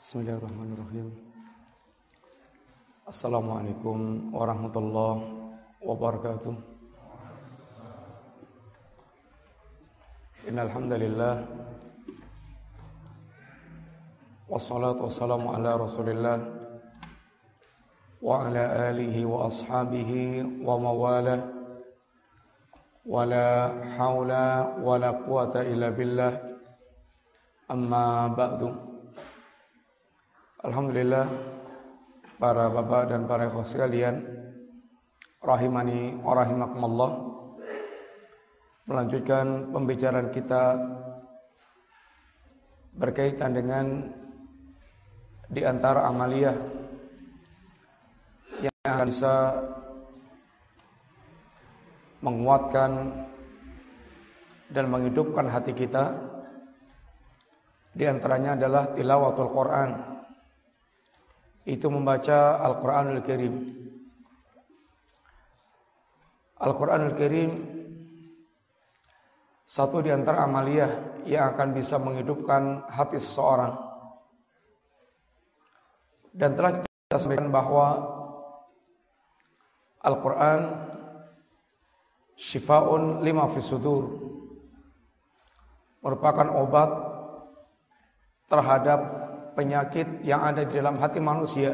Bismillahirrahmanirrahim. Assalamualaikum warahmatullahi wabarakatuh. Innal hamdalillah wassalatu wassalamu ala Rasulillah wa ala alihi wa ashabihi wa mawalah. Wala haula wala quwata illa billah. Amma ba'du. Alhamdulillah, para bapak dan para ikhwah sekalian, rahimani wa rahimakumullah. Melanjutkan pembicaraan kita berkaitan dengan di antara amaliyah yang akan bisa menguatkan dan menghidupkan hati kita. Di antaranya adalah tilawatul Quran. Itu membaca Al-Quranul Karim. Al-Quranul Karim satu di antara amaliyah yang akan bisa menghidupkan hati seseorang. Dan telah kita sampaikan bahwa Al-Quran Shifa'un lima fis sudur, merupakan obat terhadap penyakit yang ada di dalam hati manusia,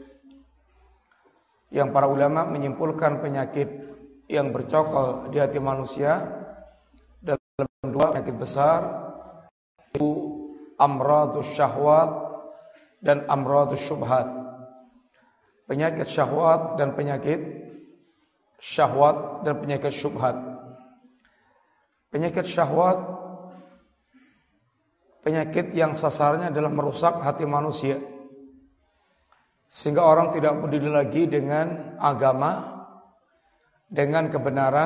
yang para ulama menyimpulkan penyakit yang bercokol di hati manusia dalam dua penyakit besar, yaitu amradus syahwat dan amradus syubhat. Penyakit syahwat dan penyakit syahwat dan penyakit syubhat. Penyakit syahwat, penyakit yang sasarannya adalah merusak hati manusia, sehingga orang tidak peduli lagi dengan agama, dengan kebenaran,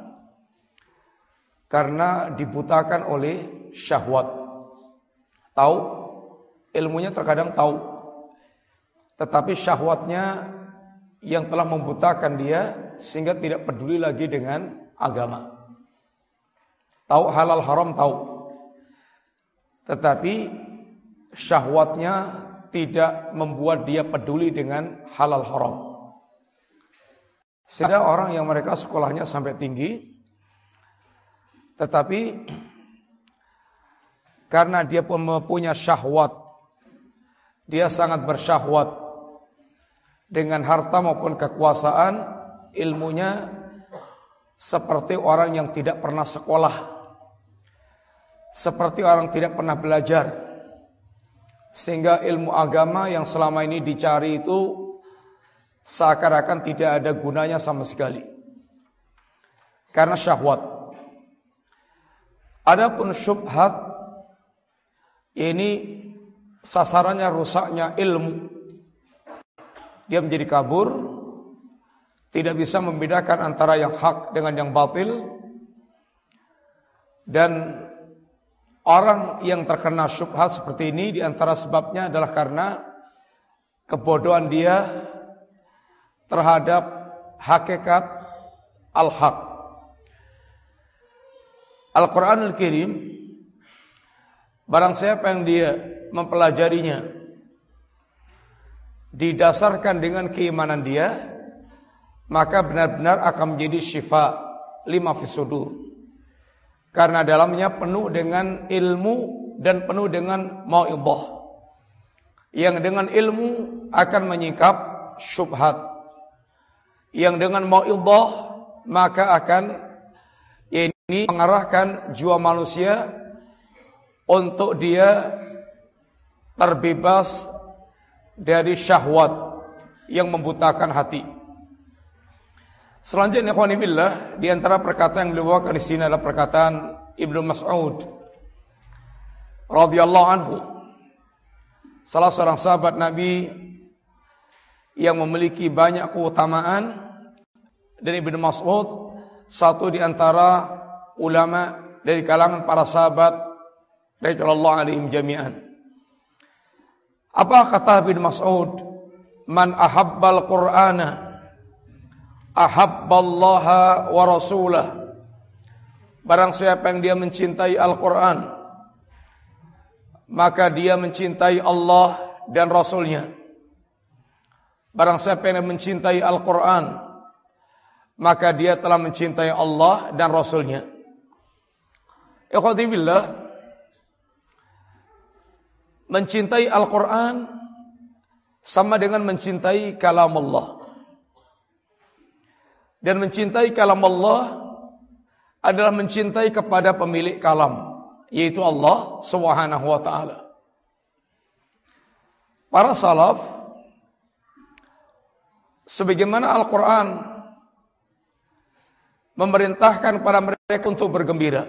karena dibutakan oleh syahwat. Tahu, ilmunya terkadang tahu, tetapi syahwatnya yang telah membutakan dia, sehingga tidak peduli lagi dengan agama. Tahu halal haram, tahu, tetapi syahwatnya tidak membuat dia peduli dengan halal haram. Sehingga orang yang mereka sekolahnya sampai tinggi, tetapi karena dia mempunyai syahwat, dia sangat bersyahwat dengan harta maupun kekuasaan, ilmunya seperti orang yang tidak pernah sekolah, seperti orang tidak pernah belajar, sehingga ilmu agama yang selama ini dicari itu seakan-akan tidak ada gunanya sama sekali, karena syahwat. Adapun syubhat, ini sasarannya rusaknya ilmu. Dia menjadi kabur, tidak bisa membedakan antara yang hak dengan yang batil. Dan orang yang terkena syubhat seperti ini, di antara sebabnya adalah karena kebodohan dia terhadap hakikat al-haq. Al-Quranul Karim, barang siapa yang dia mempelajarinya didasarkan dengan keimanan dia, maka benar-benar akan menjadi syifa lima fis sudur. Karena dalamnya penuh dengan ilmu dan penuh dengan mau'idhah, yang dengan ilmu akan menyingkap syubhat, yang dengan mau'idhah maka akan ini mengarahkan jiwa manusia untuk dia terbebas dari syahwat yang membutakan hati. Selanjutnya, ikhwani billah, di antara perkataan yang dibawakan di sini adalah perkataan Ibnu Mas'ud radhiyallahu anhu, salah seorang sahabat Nabi yang memiliki banyak keutamaan. Dan Ibnu Mas'ud satu di antara ulama dari kalangan para sahabat radhiyallahu alaihim jami'an. Apa kata Ibnu Mas'ud? Man ahabbal Qur'ana ahabballaha wa rasulah. Barang siapa yang dia mencintai Al-Quran, maka dia mencintai Allah dan Rasulnya. Barang siapa yang mencintai Al-Quran, maka dia telah mencintai Allah dan Rasulnya. Ikhwati billah, mencintai Al-Quran sama dengan mencintai kalam Allah. Dan mencintai kalam Allah adalah mencintai kepada pemilik kalam, yaitu Allah Subhanahu wa ta'ala. Para salaf, sebagaimana Al-Quran memerintahkan kepada mereka untuk bergembira.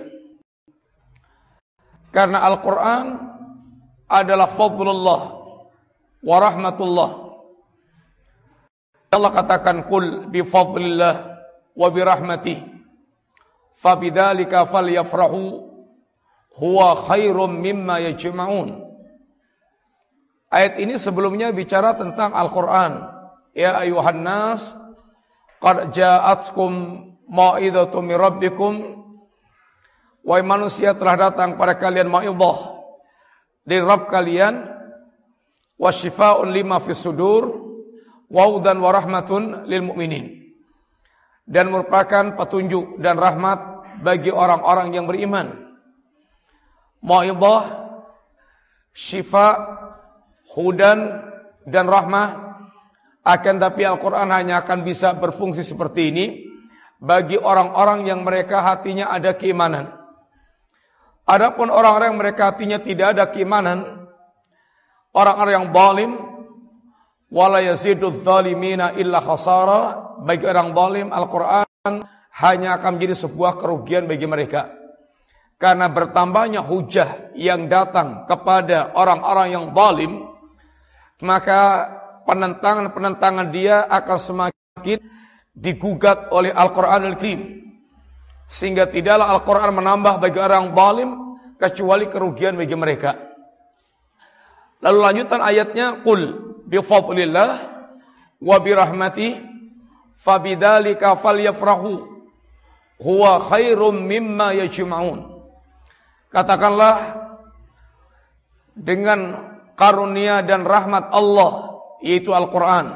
Karena Al-Quran adalah fadlullah wa rahmatullah. Allah katakan, "Qul bi fadlillah wa bi rahmatih, fabidzalika falyafrahu huwa khairum mimma yajma'un." Ayat ini sebelumnya bicara tentang Al-Quran. Ya ayuhan nas, qad ja'atkum mau'izatun min rabbikum. Wahai manusia, telah datang pada kalian mau'izah dari Rabb kalian, wa syifaa'un lima fis sudur, wa hudan wa rahmatun lil mu'minin. Dan merupakan petunjuk dan rahmat bagi orang-orang yang beriman. Mau'izah, syifa', hudan dan rahmah. Akan tapi Al-Quran hanya akan bisa berfungsi seperti ini bagi orang-orang yang mereka hatinya ada keimanan. Adapun orang-orang yang mereka hatinya tidak ada keimanan, orang-orang yang zalim, wala yaziduz zalimina illa khasara, bagi orang zalim Al-Quran hanya akan menjadi sebuah kerugian bagi mereka. Karena bertambahnya hujah yang datang kepada orang-orang yang zalim, maka penentangan-penentangan dia akan semakin digugat oleh Al-Quranul Karim. Sehingga tidaklah Al-Quran menambah bagi orang zalim kecuali kerugian bagi mereka. Lalu lanjutan ayatnya, "Qul bi fadlillah wa bi rahmatih fabidzalika falyafrahu huwa khairum mimma yajma'un." Katakanlah, dengan karunia dan rahmat Allah, yaitu Al-Quran,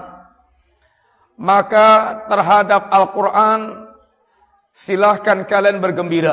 maka terhadap Al-Quran silahkan kalian bergembira.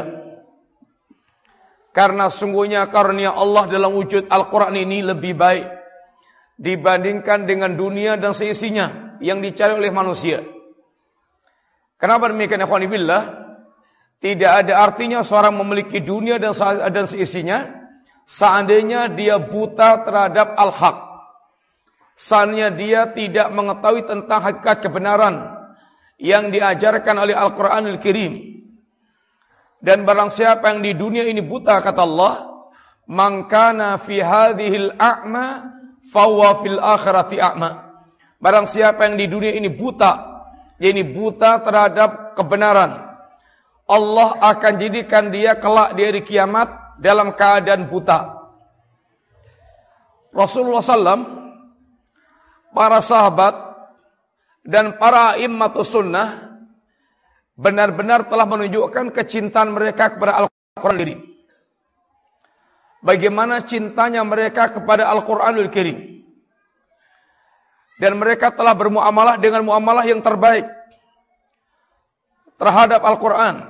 Karena sungguhnya karunia Allah dalam wujud Al-Quran ini lebih baik dibandingkan dengan dunia dan seisinya yang dicari oleh manusia. Kenapa demikian, ikhwan fillah? Tidak ada artinya seorang memiliki dunia dan seisinya seandainya dia buta terhadap al-haq. Seandainya dia tidak mengetahui tentang hakikat kebenaran yang diajarkan oleh Al-Quranul Karim. Dan barang siapa yang di dunia ini buta, kata Allah, "Man kana fi hadhil a'ma fahuwa fil akhirati a'ma." Barang siapa yang di dunia ini buta, yakni buta terhadap kebenaran, Allah akan jadikan dia kelak di hari kiamat dalam keadaan buta. Rasulullah SAW, para sahabat, dan para a'immatus sunnah benar-benar telah menunjukkan kecintaan mereka kepada Al-Quranul Karim. Bagaimana cintanya mereka kepada Al-Quranul Karim. Dan mereka telah bermuamalah dengan muamalah yang terbaik terhadap Al-Quran.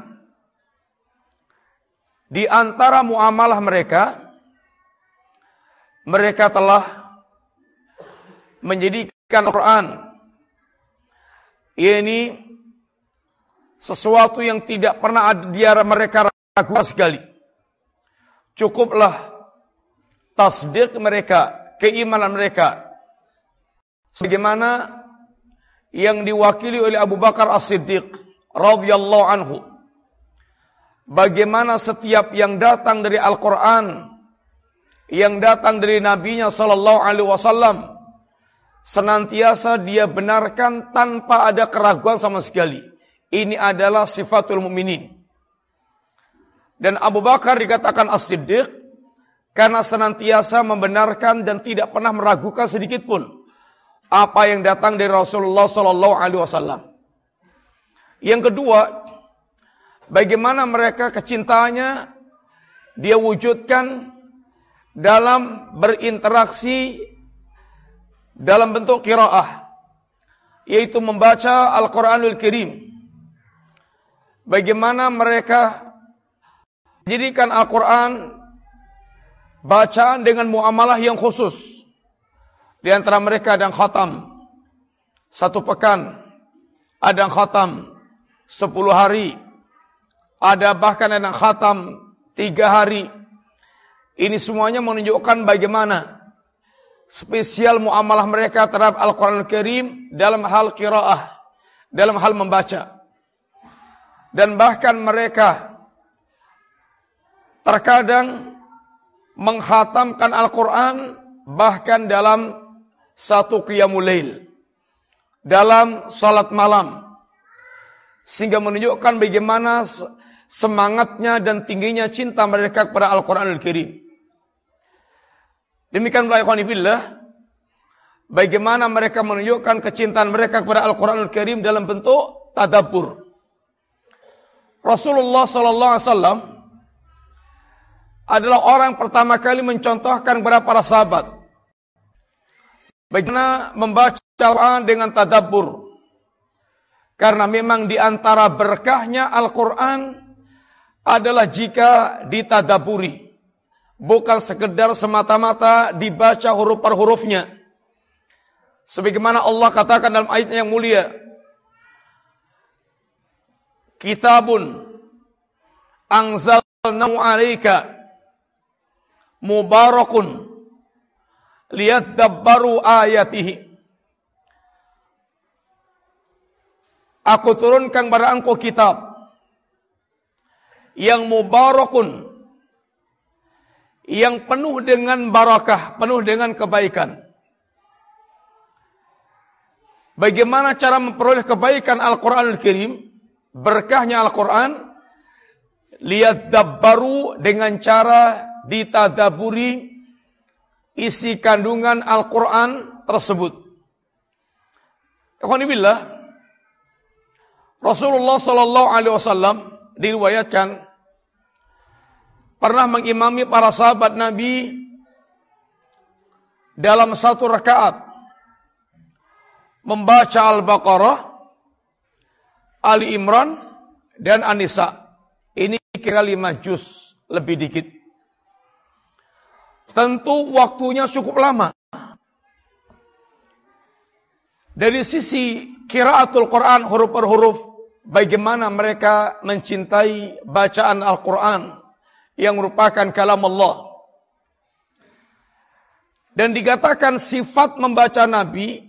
Di antara muamalah mereka, mereka telah menjadikan Al-Quran ini sesuatu yang tidak pernah mereka ragu sekali. Cukuplah tasdik mereka, keimanan mereka, sebagaimana yang diwakili oleh Abu Bakar As-Siddiq radhiyallahu anhu. Bagaimana setiap yang datang dari Al-Quran, yang datang dari Nabi-Nya sallallahu alaihi wasallam, senantiasa dia benarkan tanpa ada keraguan sama sekali. Ini adalah sifatul mukminin. Dan Abu Bakar dikatakan As-Siddiq karena senantiasa membenarkan dan tidak pernah meragukan sedikit pun apa yang datang dari Rasulullah sallallahu alaihi wasallam. Yang kedua, bagaimana mereka kecintaannya dia wujudkan dalam berinteraksi dalam bentuk qiraah, yaitu membaca Al-Quranul Karim. Bagaimana mereka menjadikan Al-Quran bacaan dengan muamalah yang khusus. Di antara mereka ada yang khatam 1 pekan, ada yang khatam 10 hari, ada bahkan yang khatam 3 hari. Ini semuanya menunjukkan bagaimana spesial muamalah mereka terhadap Al-Quran Al-Karim dalam hal qiraah, dalam hal membaca. Dan bahkan mereka terkadang menghatamkan Al-Quran bahkan dalam satu qiyamul lail, dalam salat malam, sehingga menunjukkan bagaimana semangatnya dan tingginya cinta mereka kepada Al-Quran Al-Karim. Demikianlah ikhwani fillah, bagaimana mereka menunjukkan kecintaan mereka kepada Al-Quran Al-Karim dalam bentuk tadabbur. Rasulullah SAW adalah orang pertama kali mencontohkan kepada para sahabat bagaimana membaca Al-Quran dengan tadabbur. Karena memang di antara berkahnya Al-Quran adalah jika ditadaburi, bukan sekedar semata-mata dibaca huruf per hurufnya. Sebagaimana Allah katakan dalam ayatnya yang mulia, Kitabun anzalnahu 'alaika mubarakun liyadabbaru ayatihi. Aku turunkan kepada engkau kitab yang mubarakun, yang penuh dengan barakah, penuh dengan kebaikan. Bagaimana cara memperoleh kebaikan Al-Quran Al-Karim, berkahnya Al-Quran? Liyadabbaru, dengan cara ditadaburi isi kandungan Al-Quran tersebut. Alhamdulillah, Rasulullah SAW diriwayatkan pernah mengimami para sahabat Nabi dalam 1 rakaat membaca Al-Baqarah, Ali Imran, dan An-Nisa. Ini kira 5 juz, lebih dikit. Tentu waktunya cukup lama. Dari sisi qiraatul Quran huruf per huruf, bagaimana mereka mencintai bacaan Al-Quran yang merupakan kalam Allah. Dan dikatakan sifat membaca Nabi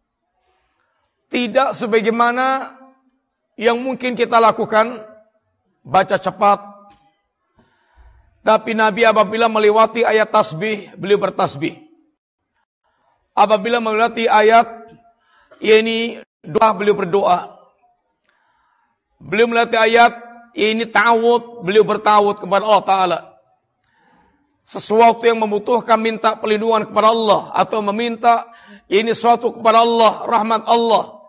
tidak sebagaimana yang mungkin kita lakukan, baca cepat. Tapi Nabi apabila melewati ayat tasbih, beliau bertasbih. Apabila melewati ayat ini doa, beliau berdoa. Beliau melewati ayat ini ta'awud, beliau berta'awud kepada Allah Ta'ala. Sesuatu yang membutuhkan minta perlindungan kepada Allah, atau meminta ini suatu kepada Allah, rahmat Allah.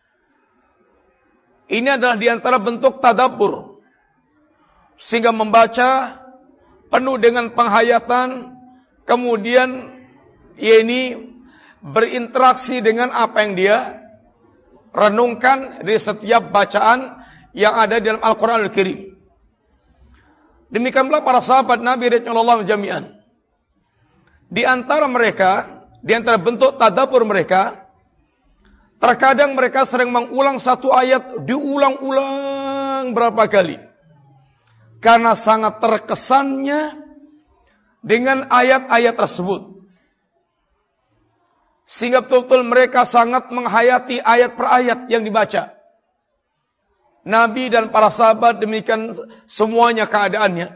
Ini adalah diantara bentuk tadabbur, sehingga membaca penuh dengan penghayatan, kemudian ini berinteraksi dengan apa yang dia renungkan di setiap bacaan yang ada dalam Al-Quran Al-Karim. Demikianlah para sahabat Nabi radhiyallahu jami'an. Di antara mereka, di antara bentuk tadabbur mereka, terkadang mereka sering mengulang satu ayat, diulang-ulang berapa kali. Karena sangat terkesannya dengan ayat-ayat tersebut. Sehingga betul-betul mereka sangat menghayati ayat per ayat yang dibaca. Nabi dan para sahabat demikian semuanya keadaannya.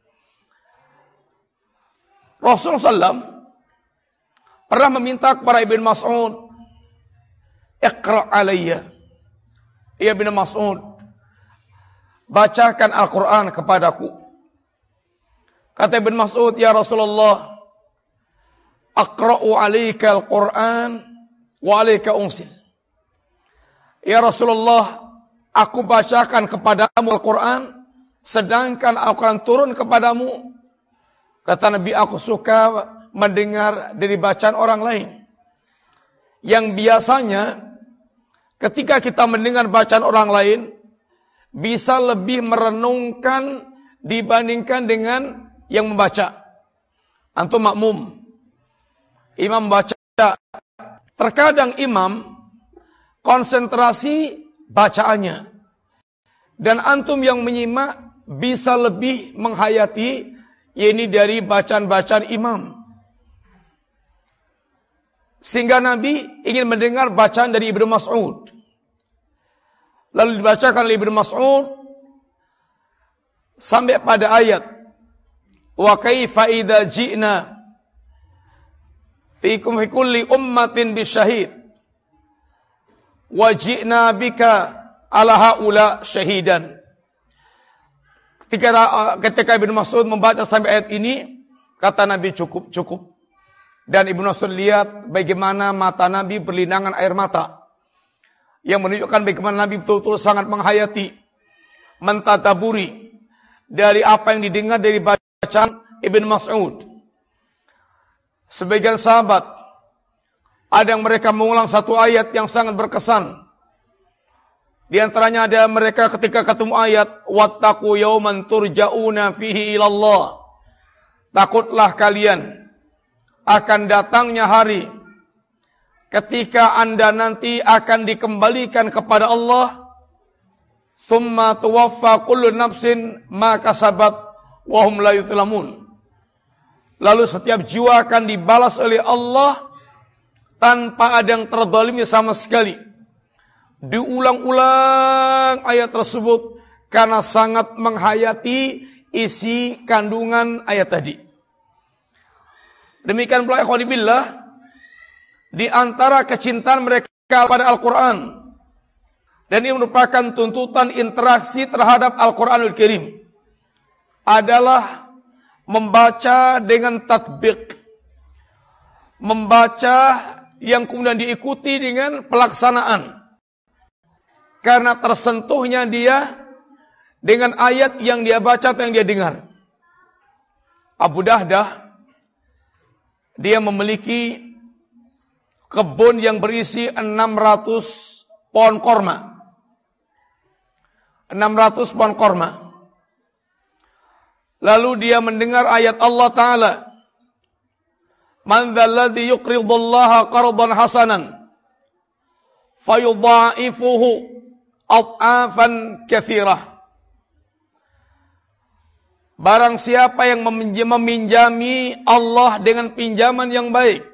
Rasulullah SAW pernah meminta kepada Ibn Mas'ud, Iqra' alayya. Ya Ibn Mas'ud, bacakan Al-Quran kepadaku. Kata Ibn Mas'ud, ya Rasulullah, aqra'u alayka Al-Quran wa alayka unsil. Ya Rasulullah, aku bacakan kepadamu Al-Quran, sedangkan Al-Quran turun kepadamu. Kata Nabi, aku suka mendengar dari bacaan orang lain. yang biasanya ketika kita mendengar bacaan orang lain bisa lebih merenungkan dibandingkan dengan yang membaca. Antum makmum, imam baca, terkadang imam konsentrasi bacaannya, dan antum yang menyimak bisa lebih menghayati, yakni dari bacaan-bacaan imam. Sehingga Nabi ingin mendengar bacaan dari Ibnu Mas'ud. Lalu dibacakan oleh Ibnu Mas'ud sampai pada ayat wa kaifa idza ji'na fikum fi kulli ummatin bisyahid wa ji'na bika ala haula syahidan. Ketika Ibnu Mas'ud membaca sampai ayat ini, kata Nabi cukup. Dan Ibnu Mas'ud lihat bagaimana mata Nabi berlinangan air mata, yang menunjukkan bagaimana Nabi betul-betul sangat menghayati, mentadaburi dari apa yang didengar dari bacaan Ibnu Mas'ud. Sebagian sahabat ada yang mereka mengulang satu ayat yang sangat berkesan. Di antaranya ada mereka ketika ketemu ayat wattaqu yauman turja'una fihi ilallah. Takutlah kalian akan datangnya hari ketika Anda nanti akan dikembalikan kepada Allah. Tsumma tuwaffa kullu nafsin ma kasabat wa hum la yuzlamun. Lalu setiap jiwa akan dibalas oleh Allah tanpa ada yang terzalimi sama sekali. Diulang-ulang ayat tersebut karena sangat menghayati isi kandungan ayat tadi. Demikian pula ikhwani billah, di antara kecintaan mereka kepada Al-Quran, dan ini merupakan tuntutan interaksi terhadap Al-Quranul Karim, adalah membaca dengan tatbiq, membaca yang kemudian diikuti dengan pelaksanaan, karena tersentuhnya dia dengan ayat yang dia baca atau yang dia dengar. Abu Dahdah, dia memiliki kebun yang berisi 600 pohon korma. 600 pohon korma. Lalu dia mendengar ayat Allah Ta'ala, man dzalladzi yuqridullaha qardan hasanan fayudha'ifuhu ad'afan katsirah. Barang siapa yang meminjami Allah dengan pinjaman yang baik,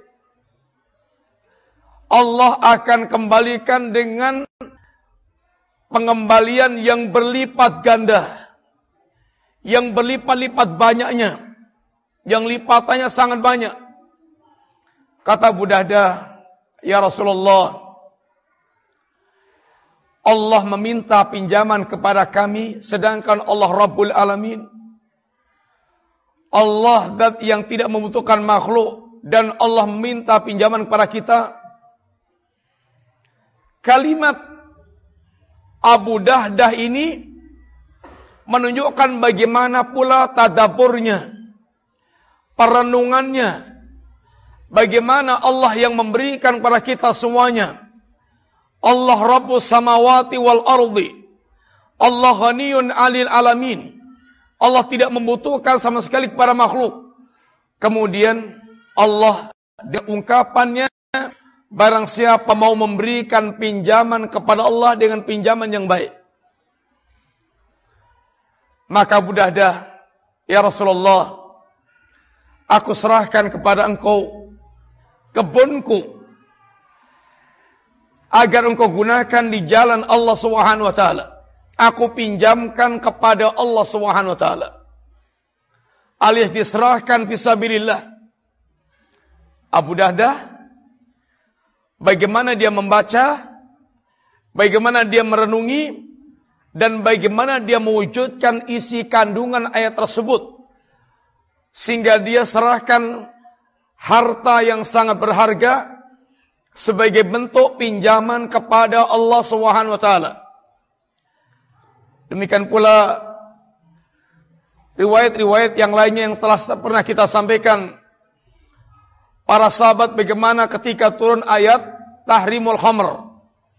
Allah akan kembalikan dengan pengembalian yang berlipat ganda, yang berlipat-lipat banyaknya, yang lipatannya sangat banyak. Kata Abu Dahdah, ya Rasulullah, Allah meminta pinjaman kepada kami, sedangkan Allah Rabbul Alamin, Allah zat yang tidak membutuhkan makhluk, dan Allah meminta pinjaman kepada kita. Kalimat Abu Dahdah ini menunjukkan bagaimana pula tadaburnya, perenungannya, bagaimana Allah yang memberikan kepada kita semuanya. Allah Rabbus samawati wal ardi, Allah ghaniyun 'anil alamin. Allah tidak membutuhkan sama sekali kepada makhluk. Kemudian Allah, ungkapannya, barang siapa mau memberikan pinjaman kepada Allah dengan pinjaman yang baik, maka Abu Dahdah, ya Rasulullah, aku serahkan kepada engkau kebunku agar engkau gunakan di jalan Allah Subhanahu wa taala. Aku pinjamkan kepada Allah Subhanahu wa taala, alias diserahkan fisabilillah. Abu Dahdah, bagaimana dia membaca, bagaimana dia merenungi, dan bagaimana dia mewujudkan isi kandungan ayat tersebut, sehingga dia serahkan harta yang sangat berharga sebagai bentuk pinjaman kepada Allah Subhanahu wa taala. Demikian pula riwayat-riwayat yang lainnya yang telah pernah kita sampaikan. Para sahabat bagaimana ketika turun ayat tahrimul khamr,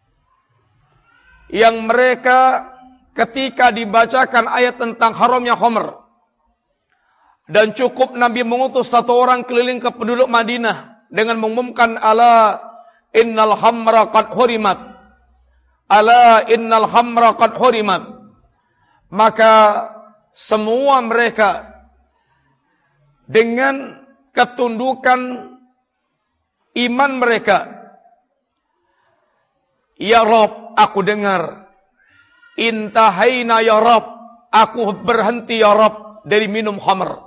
yang mereka ketika dibacakan ayat tentang haramnya khamr, dan cukup Nabi mengutus satu orang keliling ke penduduk Madinah dengan mengumumkan, ala innal khamra qad hurimat, ala innal khamra qad hurimat, maka semua mereka dengan ketundukan iman mereka, ya Rabb, aku dengar, intahaina ya Rabb, aku berhenti ya Rabb dari minum khamr.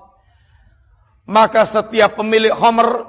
Maka setiap pemilik khamr,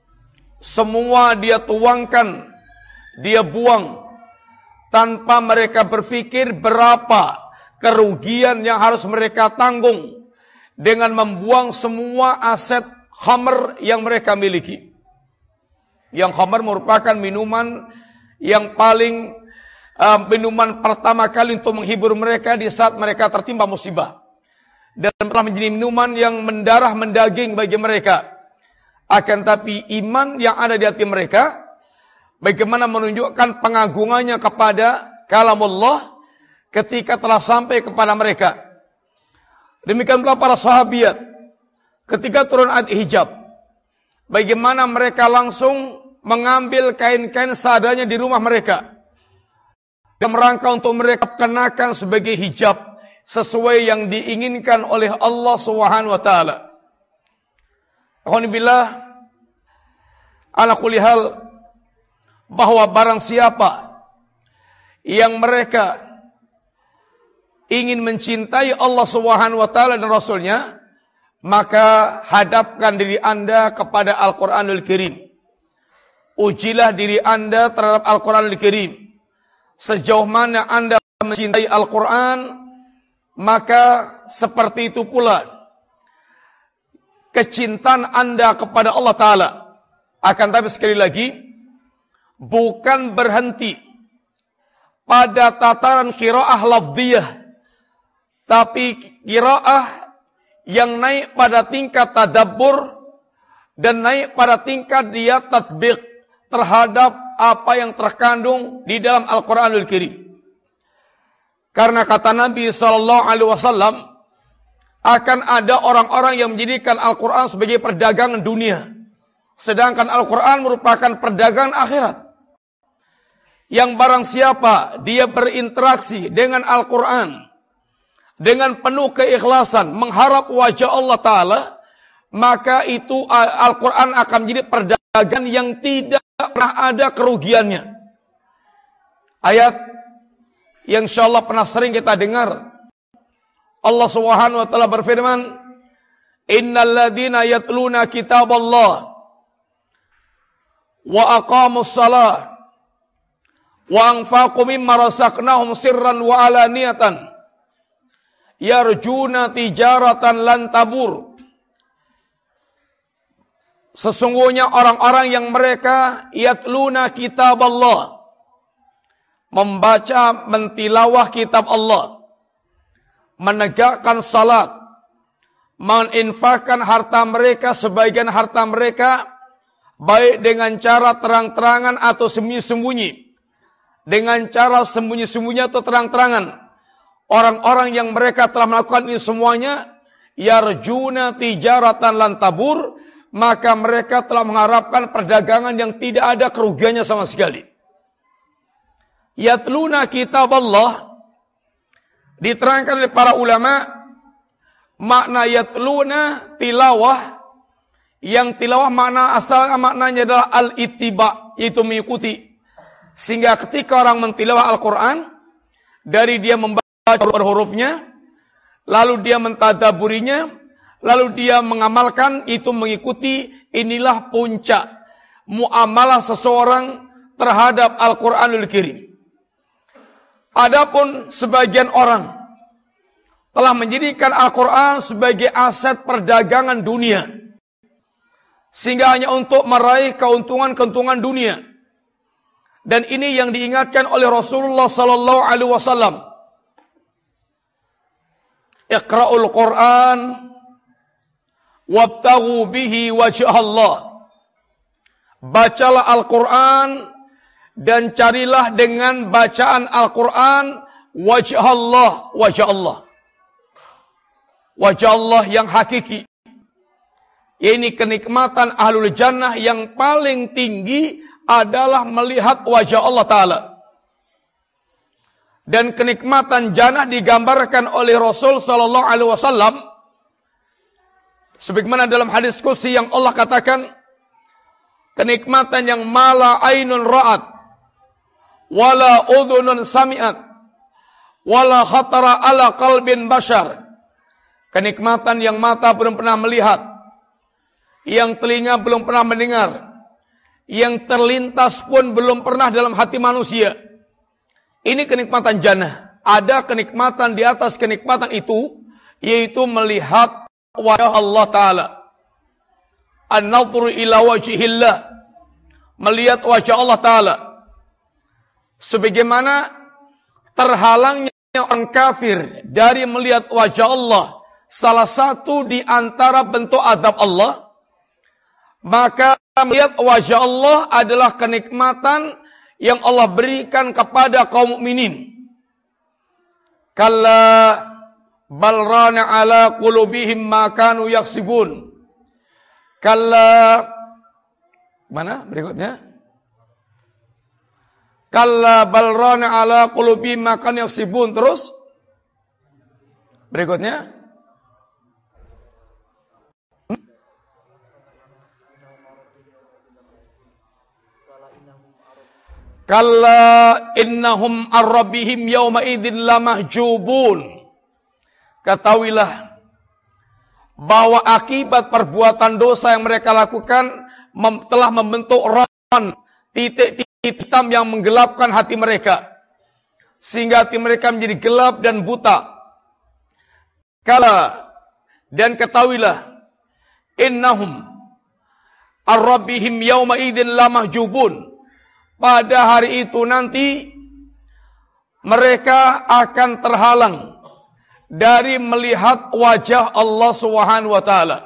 semua dia tuangkan, dia buang, tanpa mereka berpikir berapa kerugian yang harus mereka tanggung dengan membuang semua aset khamr yang mereka miliki. Yang khamr merupakan minuman yang paling minuman pertama kali untuk menghibur mereka di saat mereka tertimpa musibah, dan telah menjadi minuman yang mendarah mendaging bagi mereka. Akan tapi iman yang ada di hati mereka, bagaimana menunjukkan pengagungannya kepada kalamullah ketika telah sampai kepada mereka. Demikian pula para sahabat ketika turun ayat hijab, bagaimana mereka langsung mengambil kain-kain seadanya di rumah mereka dan merangka untuk mereka kenakan sebagai hijab sesuai yang diinginkan oleh Allah Subhanahu wa taala. Alhamdulillah, ala kulli hal, bahwa barang siapa yang mereka ingin mencintai Allah Subhanahu wa taala dan Rasulnya, maka hadapkan diri Anda kepada Al-Qur'anul Karim. Ujilah diri Anda terhadap Al-Qur'anul Karim. Sejauh mana Anda mencintai Al-Qur'an, maka seperti itu pula kecintaan Anda kepada Allah Ta'ala. Akan tapi sekali lagi, bukan berhenti pada tataran qiraah lafdhiyah, tapi qiraah yang naik pada tingkat tadabbur dan naik pada tingkat dia tatbiq terhadap apa yang terkandung di dalam Al-Quranul Karim. Karena kata Nabi SAW, akan ada orang-orang yang menjadikan Al-Quran sebagai perdagangan dunia, sedangkan Al-Quran merupakan perdagangan akhirat. Yang barang siapa dia berinteraksi dengan Al-Quran dengan penuh keikhlasan, mengharap wajah Allah Ta'ala, maka itu Al-Quran akan menjadi perdagangan yang tidak pernah ada kerugiannya. Ayat yang insyaallah pernah sering kita dengar. Allah Subhanahu wa taala berfirman, "Innal ladzina yatluna kitaballah wa aqamus shalah wa anfaqu mimma razaqnahum sirran wa alaniyatan yarjuna tijaratan lan tabur." Sesungguhnya orang-orang yang mereka yatluna kitab Allah, membaca, mentilawah kitab Allah, menegakkan salat, menginfakkan harta mereka, sebagian harta mereka, baik dengan cara terang-terangan atau sembunyi-sembunyi, dengan cara sembunyi-sembunyi atau terang-terangan. Orang-orang yang mereka telah melakukan ini semuanya, yarjuna tijaratan lan tabur, maka mereka telah mengharapkan perdagangan yang tidak ada kerugiannya sama sekali. Yatluna kitab Allah, diterangkan oleh para ulama, makna yatluna tilawah, yang tilawah makna asal maknanya adalah al-ittiba, yaitu mengikuti. Sehingga ketika orang mentilawah Al-Quran, dari dia membaca hurufnya, lalu dia mentadaburinya, lalu dia mengamalkan, itu mengikuti. Inilah puncak muamalah seseorang terhadap Al-Quranul Karim. Adapun sebagian orang telah menjadikan Al-Quran sebagai aset perdagangan dunia, sehingga hanya untuk meraih keuntungan-keuntungan dunia. Dan ini yang diingatkan oleh Rasulullah sallallahu alaihi wasallam. Iqra'ul Quran wabtaghu bihi wajh Allah. Bacalah Al-Quran dan carilah dengan bacaan Al-Quran wajah Allah, wajah Allah. Wajah Allah yang hakiki. Ini kenikmatan ahlul jannah yang paling tinggi adalah melihat wajah Allah Ta'ala. Dan kenikmatan jannah digambarkan oleh Rasul Sallallahu Alaihi Wasallam sebagaimana dalam hadis qudsi yang Allah katakan, kenikmatan yang mala ainun ra'at, wala udhunun sami'at, wala khatara ala qalbin bashar. Kenikmatan yang mata belum pernah melihat, yang telinga belum pernah mendengar, yang terlintas pun belum pernah dalam hati manusia. Ini kenikmatan jannah. Ada kenikmatan di atas kenikmatan itu, yaitu melihat wajah Allah Ta'ala. An-nadhru ila wajhillah, melihat wajah Allah Ta'ala. Sebagaimana terhalangnya orang kafir dari melihat wajah Allah, salah satu di antara bentuk azab Allah, maka melihat wajah Allah adalah kenikmatan yang Allah berikan kepada kaum mukminin. Kalla bal rana ala qulubihim ma kanu yaksibun. Kalla, mana berikutnya? Kalla bal rana ala qulubihim ma kanu yaksibun. Terus berikutnya, kalla innahum ar-rabbihim yawma idzin lamahjubun. Ketahuilah bahwa akibat perbuatan dosa yang mereka lakukan telah membentuk ran, titik-titik hitam yang menggelapkan hati mereka, sehingga hati mereka menjadi gelap dan buta. Kalla, dan ketahuilah, innahum ar-rabbihim yawma idzin lamahjubun. Pada hari itu nanti mereka akan terhalang dari melihat wajah Allah Subhanahu wa taala.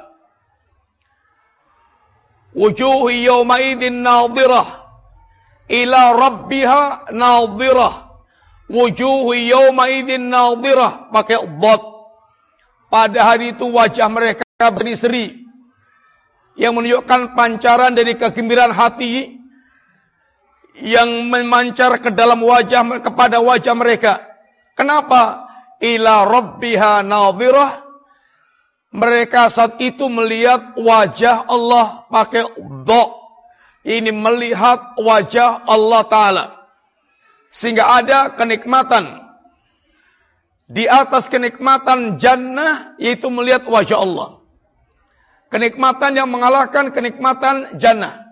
Wujuh yawma idzin nadhirah ila rabbiha nadhirah. Wujuh yawma idzin nadhirah, pakai dhat. Pada hari itu wajah mereka berseri yang menunjukkan pancaran dari kegembiraan hati yang memancar ke dalam wajah, kepada wajah mereka. Kenapa? Ila rabbiha nadhirah. Mereka saat itu melihat wajah Allah, pakai dha. Ini melihat wajah Allah Ta'ala. Sehingga ada kenikmatan di atas kenikmatan jannah, yaitu melihat wajah Allah. Kenikmatan yang mengalahkan kenikmatan jannah.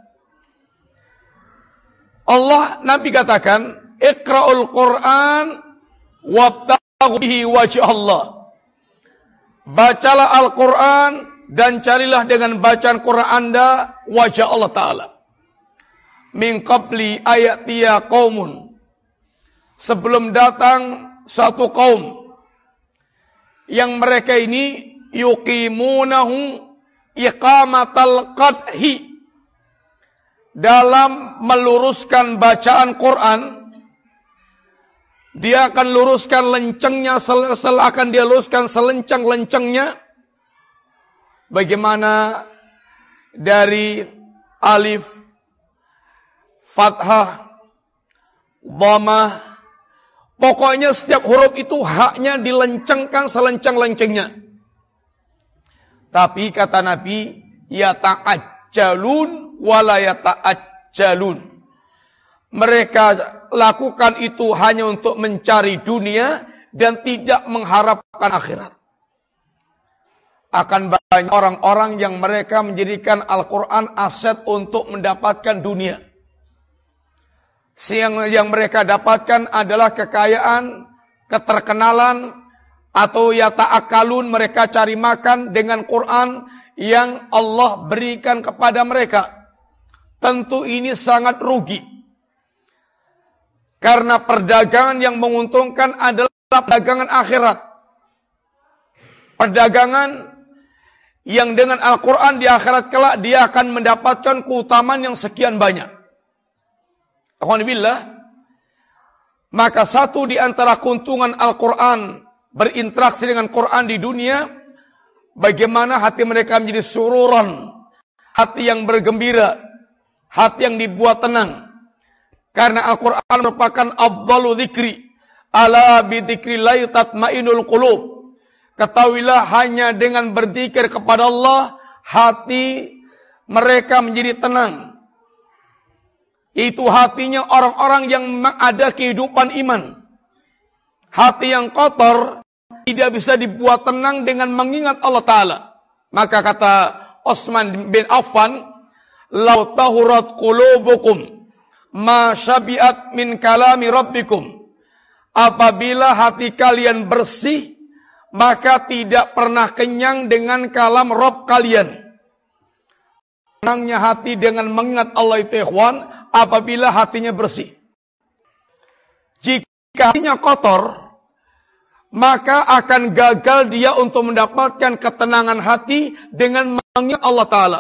Allah, Nabi katakan, Iqra'ul Qur'an wabtaghu bihi wajh Allah. Bacalah Al-Quran dan carilah dengan bacaan Quran Anda wajah Allah Ta'ala. Min qabli ayatiya qaumun. Sebelum datang satu kaum yang mereka ini yuqimunahu iqamatal qadhi, dalam meluruskan bacaan Quran, dia akan luruskan lencengnya, akan dia luruskan selencang-lencengnya. Bagaimana dari alif, fathah, dhamah, pokoknya setiap huruf itu haknya dilencengkan selencang-lencengnya. Tapi kata Nabi, yata'ajjalun wala yata'ajjalun. Mereka lakukan itu hanya untuk mencari dunia dan tidak mengharapkan akhirat. Akan banyak orang-orang yang mereka menjadikan Al-Quran aset untuk mendapatkan dunia. Yang mereka dapatkan adalah kekayaan, keterkenalan, atau yata'akalun, mereka cari makan dengan Quran yang Allah berikan kepada mereka. Tentu ini sangat rugi. Karena perdagangan yang menguntungkan adalah perdagangan akhirat. Perdagangan yang dengan Al-Quran di akhirat kelak dia akan mendapatkan keutamaan yang sekian banyak. Alhamdulillah. Maka satu di antara keuntungan Al-Quran berinteraksi dengan Quran di dunia, bagaimana hati mereka menjadi sururan, hati yang bergembira, hati yang dibuat tenang. Karena Al-Quran merupakan afdalu dzikri, ala bi dzikrillah tatmainul qulub. Ketahuilah hanya dengan berzikir kepada Allah, hati mereka menjadi tenang. Itu hatinya orang-orang yang ada kehidupan iman. Hati yang kotor tidak bisa dibuat tenang dengan mengingat Allah Ta'ala. Maka kata Utsman bin Affan, "Lau tahurat qulubukum ma syabi'at min kalami rabbikum." Apabila hati kalian bersih, maka tidak pernah kenyang dengan kalam Rabb kalian. Tenangnya hati dengan mengingat Allah itu ikhwan, apabila hatinya bersih. Jika hatinya kotor, maka akan gagal dia untuk mendapatkan ketenangan hati dengan mengingat Allah Ta'ala.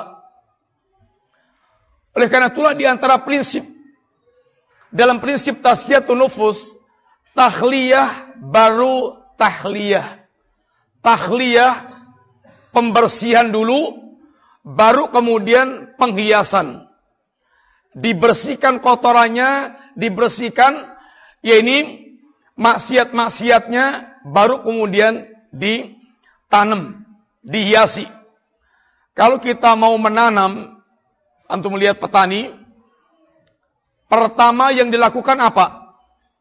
Oleh karena itulah di antara prinsip, dalam prinsip tazkiyatun nufus, tahliyah baru tahliyah. Tahliyah, pembersihan dulu, baru kemudian penghiasan. Dibersihkan kotorannya, dibersihkan, ya ini maksiat-maksiatnya, baru kemudian ditanam, dihiasi. Kalau kita mau menanam, antum melihat petani, pertama yang dilakukan apa?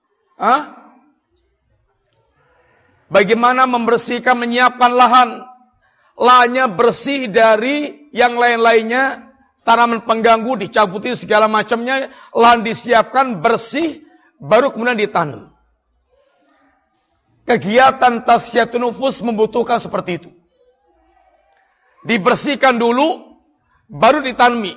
Bagaimana membersihkan, menyiapkan lahan. Lahannya bersih dari yang lain-lainnya, tanaman pengganggu dicabuti segala macamnya, lahan disiapkan bersih, baru kemudian ditanam. Kegiatan tazkiyatun nufus membutuhkan seperti itu. Dibersihkan dulu, baru ditanami.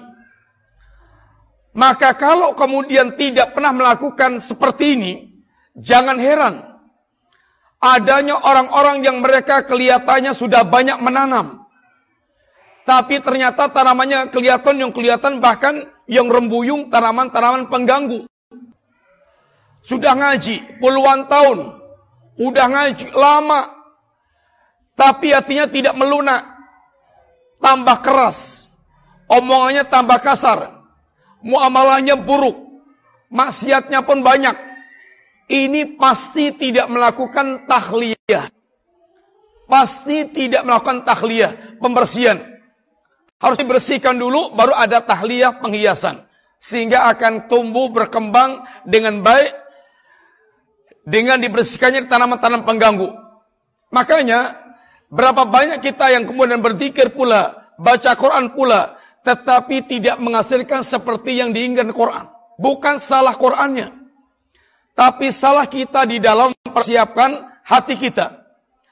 Maka kalau kemudian tidak pernah melakukan seperti ini, jangan heran adanya orang-orang yang mereka kelihatannya sudah banyak menanam, tapi ternyata tanamannya kelihatan bahkan yang rembuyung, tanaman-tanaman pengganggu. Sudah ngaji puluhan tahun, udah ngaji lama, tapi hatinya tidak melunak, tambah keras, omongannya tambah kasar, muamalahnya buruk, maksiatnya pun banyak. Ini pasti tidak melakukan tahliyah. Pasti tidak melakukan tahliyah, pembersihan. Harus dibersihkan dulu, baru ada tahliyah, penghiasan. Sehingga akan tumbuh, berkembang dengan baik, dengan dibersihkannya tanaman-tanaman pengganggu. Makanya, berapa banyak kita yang kemudian berzikir pula, baca Quran pula, tetapi tidak menghasilkan seperti yang diinginkan Quran. Bukan salah Qurannya, tapi salah kita di dalam mempersiapkan hati kita.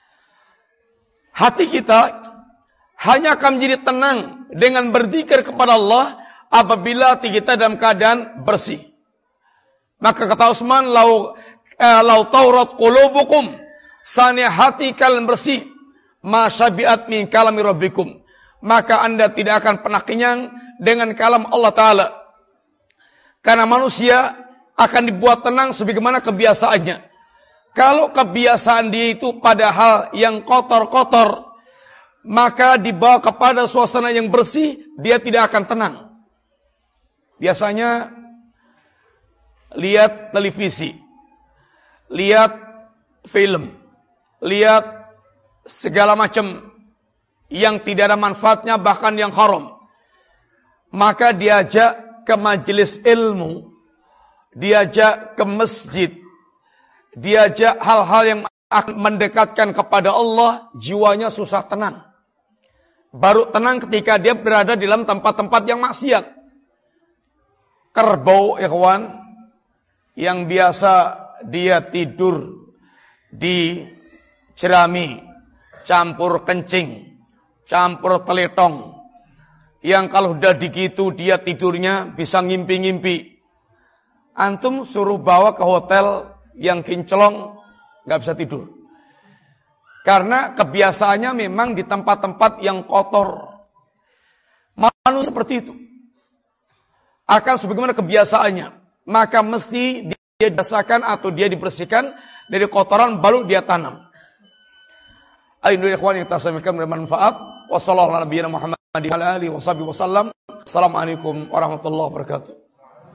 Hati kita hanya akan menjadi tenang dengan berzikir kepada Allah apabila hati kita dalam keadaan bersih. Maka kata Utsman, lau taurat qulubukum, seandainya hati kalian bersih, ma syabi'at min kalami rabbikum, maka Anda tidak akan pernah kenyang dengan kalam Allah Ta'ala. Karena manusia akan dibuat tenang sebagaimana kebiasaannya. Kalau kebiasaan dia itu pada hal yang kotor-kotor, maka dibawa kepada suasana yang bersih, dia tidak akan tenang. Biasanya lihat televisi, lihat film, lihat segala macam yang tidak ada manfaatnya, bahkan yang haram. Maka diajak ke majelis ilmu, diajak ke masjid, diajak hal-hal yang akan mendekatkan kepada Allah, jiwanya susah tenang. Baru tenang ketika dia berada di dalam tempat-tempat yang maksiat. Kerbau, ikhwan, yang biasa dia tidur di jerami, campur kencing, campur teletong, yang kalau udah digitu dia tidurnya bisa ngimpi-ngimpi. Antum suruh bawa ke hotel yang kinclong, nggak bisa tidur. Karena kebiasaannya memang di tempat-tempat yang kotor. Manusia seperti itu. Akan sebagaimana kebiasaannya. maka mesti dia dirasakan atau dia dibersihkan dari kotoran baru dia tanam. Ayo ikhwan yang tasammika bermanfaat. Wassallallahu ala nabiyina Muhammadin wa ala alihi wasallam. Assalamualaikum warahmatullahi wabarakatuh.